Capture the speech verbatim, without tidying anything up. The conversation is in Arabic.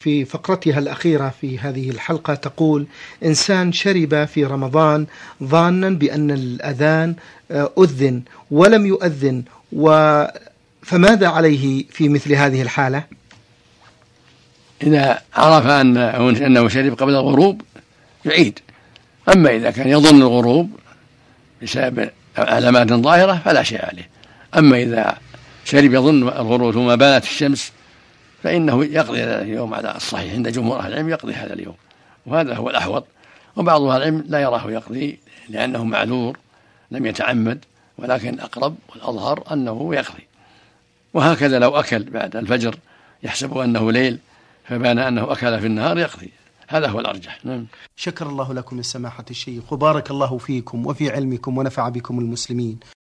في فقرتها الأخيرة في هذه الحلقة تقول: إنسان شرب في رمضان ظانا بأن الأذان أذن ولم يؤذن، و فماذا عليه في مثل هذه الحالة؟ إذا عرف أنه شرب قبل الغروب يعيد، أما إذا كان يظن الغروب بسبب علامات ظاهرة فلا شيء عليه. أما إذا شرب يظن الغروب ثم بانت الشمس فإنه يقضي هذا اليوم على الصحيح عند جمهور أهل العلم، يقضي هذا اليوم، وهذا هو الأحوط. وبعض أهل العلم لا يراه يقضي لأنه معذور لم يتعمد، ولكن الأقرب والأظهر أنه يقضي. وهكذا لو أكل بعد الفجر يحسب أنه ليل فبان أنه أكل في النهار يقضي، هذا هو الأرجح. نعم. شكر الله لكم السماحة الشيخ، وبارك الله فيكم وفي علمكم ونفع بكم المسلمين.